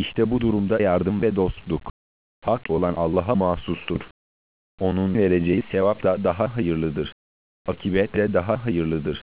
İşte bu durumda yardım ve dostluk, hak olan Allah'a mahsustur. Onun vereceği sevap da daha hayırlıdır. Akibet de daha hayırlıdır.